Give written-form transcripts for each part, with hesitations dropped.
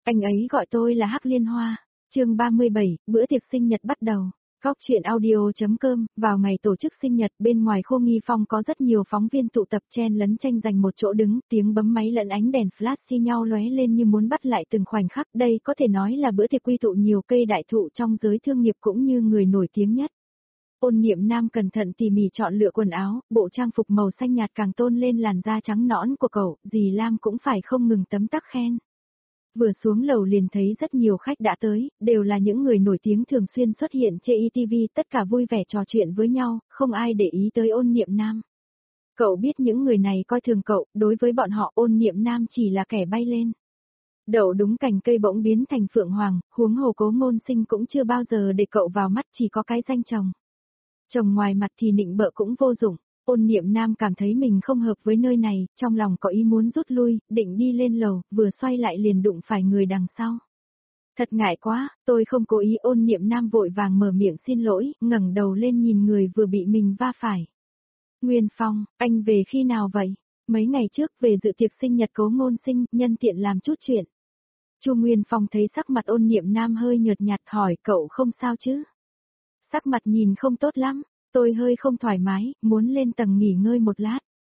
Anh ấy gọi tôi là Hắc Liên Hoa. Chương 37, bữa tiệc sinh nhật bắt đầu. Góc truyện audio.com, vào ngày tổ chức sinh nhật, bên ngoài khu nghi phong có rất nhiều phóng viên tụ tập chen lấn tranh giành một chỗ đứng, tiếng bấm máy lẫn ánh đèn flash xi nhau lóe lên như muốn bắt lại từng khoảnh khắc. Đây có thể nói là bữa tiệc quy tụ nhiều cây đại thụ trong giới thương nghiệp cũng như người nổi tiếng nhất. Ôn Niệm Nam cẩn thận tỉ mỉ chọn lựa quần áo, bộ trang phục màu xanh nhạt càng tôn lên làn da trắng nõn của cậu, dì Lam cũng phải không ngừng tấm tắc khen. Vừa xuống lầu liền thấy rất nhiều khách đã tới, đều là những người nổi tiếng thường xuyên xuất hiện trên ETV, tất cả vui vẻ trò chuyện với nhau, không ai để ý tới Ôn Niệm Nam. Cậu biết những người này coi thường cậu, đối với bọn họ Ôn Niệm Nam chỉ là kẻ bay lên. Đậu đúng cành cây bỗng biến thành phượng hoàng, huống hồ Cố Ngôn Sinh cũng chưa bao giờ để cậu vào mắt, chỉ có cái danh chồng. Chồng ngoài mặt thì nịnh bợ cũng vô dụng. Ôn Niệm Nam cảm thấy mình không hợp với nơi này, trong lòng có ý muốn rút lui, định đi lên lầu, vừa xoay lại liền đụng phải người đằng sau. Thật ngại quá, tôi không cố ý. Ôn Niệm Nam vội vàng mở miệng xin lỗi, ngẩng đầu lên nhìn người vừa bị mình va phải. Nguyên Phong, anh về khi nào vậy? Mấy ngày trước về dự tiệc sinh nhật Cố Ngôn Sinh, nhân tiện làm chút chuyện. Chu Nguyên Phong thấy sắc mặt Ôn Niệm Nam hơi nhợt nhạt hỏi cậu không sao chứ? Sắc mặt nhìn không tốt lắm. Tôi hơi không thoải mái, muốn lên tầng nghỉ ngơi một lát.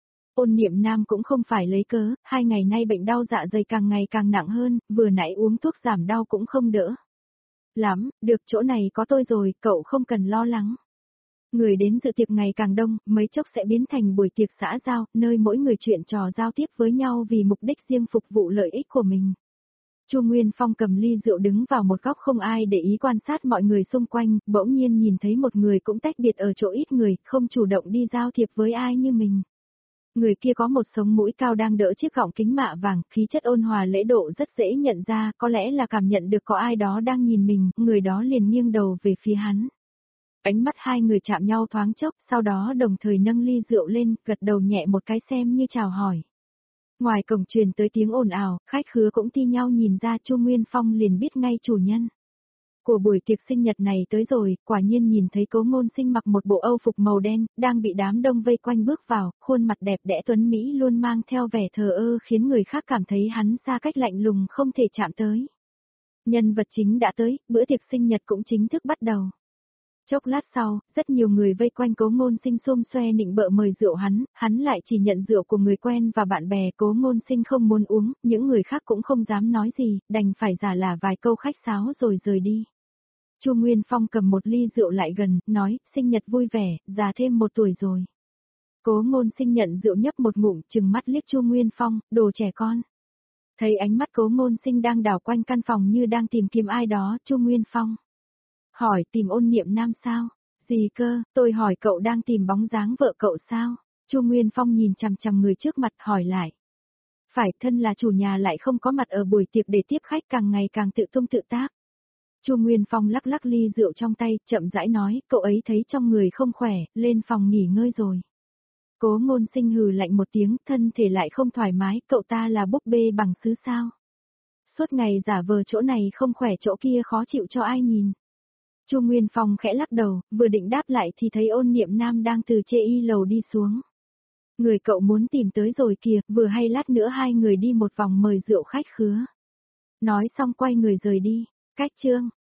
Ôn Niệm Nam cũng không phải lấy cớ, 2 ngày nay bệnh đau dạ dày càng ngày càng nặng hơn, vừa nãy uống thuốc giảm đau cũng không đỡ. Lắm, được chỗ này có tôi rồi, cậu không cần lo lắng. Người đến dự tiệc ngày càng đông, mấy chốc sẽ biến thành buổi tiệc xã giao, nơi mỗi người chuyện trò giao tiếp với nhau vì mục đích riêng phục vụ lợi ích của mình. Chu Nguyên Phong cầm ly rượu đứng vào một góc không ai để ý quan sát mọi người xung quanh, bỗng nhiên nhìn thấy một người cũng tách biệt ở chỗ ít người, không chủ động đi giao thiệp với ai như mình. Người kia có một sống mũi cao đang đỡ chiếc gọng kính mạ vàng, khí chất ôn hòa lễ độ rất dễ nhận ra, có lẽ là cảm nhận được có ai đó đang nhìn mình, người đó liền nghiêng đầu về phía hắn. Ánh mắt hai người chạm nhau thoáng chốc, sau đó đồng thời nâng ly rượu lên, gật đầu nhẹ một cái xem như chào hỏi. Ngoài cổng truyền tới tiếng ồn ào, khách khứa cũng thi nhau nhìn ra. Chu Nguyên Phong liền biết ngay chủ nhân của buổi tiệc sinh nhật này tới rồi, quả nhiên nhìn thấy Cố Ngôn Sinh mặc một bộ âu phục màu đen, đang bị đám đông vây quanh bước vào, khuôn mặt đẹp đẽ tuấn Mỹ luôn mang theo vẻ thờ ơ khiến người khác cảm thấy hắn xa cách lạnh lùng không thể chạm tới. Nhân vật chính đã tới, bữa tiệc sinh nhật cũng chính thức bắt đầu. Chốc lát sau, rất nhiều người vây quanh Cố Ngôn Sinh xôm xoe nịnh bợ mời rượu hắn lại chỉ nhận rượu của người quen và bạn bè. Cố Ngôn Sinh không muốn uống, những người khác cũng không dám nói gì, đành phải giả là vài câu khách sáo rồi rời đi. Chu Nguyên Phong cầm một ly rượu lại gần, nói, sinh nhật vui vẻ, già thêm 1 tuổi rồi. Cố Ngôn Sinh nhận rượu nhấp một ngụm, trừng mắt liếc Chu Nguyên Phong, đồ trẻ con. Thấy ánh mắt Cố Ngôn Sinh đang đảo quanh căn phòng như đang tìm kiếm ai đó, Chu Nguyên Phong hỏi tìm Ôn Niệm Nam sao? Gì cơ, tôi hỏi cậu đang tìm bóng dáng vợ cậu sao? Chu Nguyên Phong nhìn chằm chằm người trước mặt hỏi lại. Phải, thân là chủ nhà lại không có mặt ở buổi tiệc để tiếp khách, càng ngày càng tự tung tự tác. Chu Nguyên Phong lắc lắc ly rượu trong tay, chậm rãi nói, cậu ấy thấy trong người không khỏe, lên phòng nghỉ ngơi rồi. Cố Ngôn Sinh hừ lạnh một tiếng, thân thể lại không thoải mái, cậu ta là búp bê bằng sứ sao? Suốt ngày giả vờ chỗ này không khỏe chỗ kia khó chịu cho ai nhìn. Chu Nguyên Phong khẽ lắc đầu, vừa định đáp lại thì thấy Ôn Niệm Nam đang từ trên y lầu đi xuống. Người cậu muốn tìm tới rồi kìa, vừa hay lát nữa hai người đi một vòng mời rượu khách khứa. Nói xong quay người rời đi. Cách chương